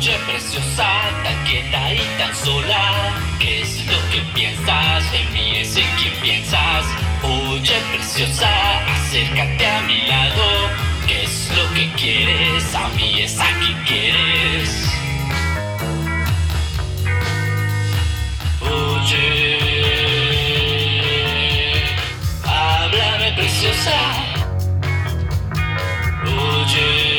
Oye, preciosa, tan quieta y tan sola. ¿Qué es lo que piensas? En mí es en quien piensas. Oye, preciosa, acércate a mi lado. ¿Qué es lo que quieres? A mí es a quien quieres. Oye, háblame, preciosa. Oye,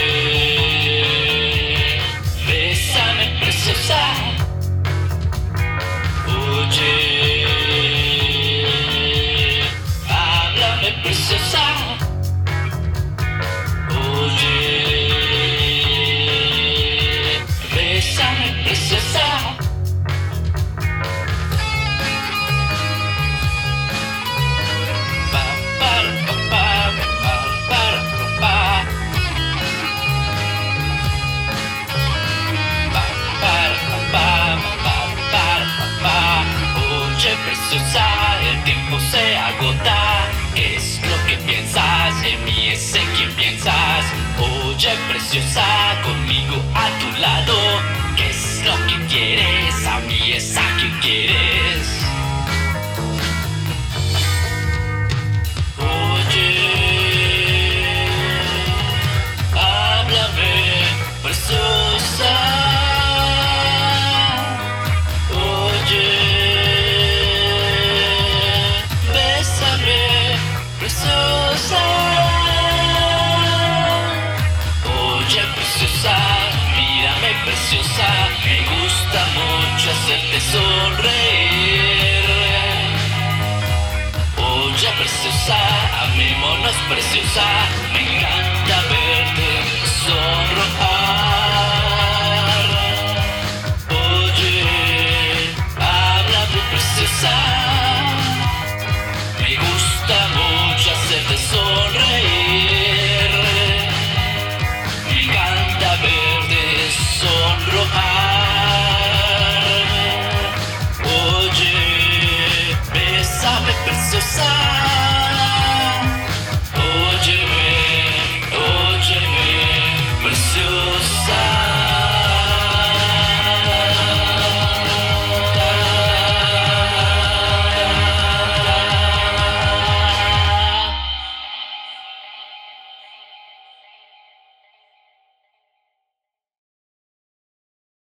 bésame, preciosa. Oye, háblame, preciosa. Oye, bésame, preciosa. Pa, para, pa, pa, pa, para, pa, pa, para, pa, para, pa. Oye, preciosa, el tiempo se agota. ¿Qué es lo que piensas? En mí es en quien piensas. Oye, preciosa, conmigo a tu lado. ¿Qué es lo que quieres? A mí es a quien quieres. Oye, háblame, preciosa. Oye, bésame, preciosa. Oye, preciosa, mírame, preciosa. Me gusta mucho hacerte sonreír. Oye, preciosa, amémonos, preciosa. Me encanta ver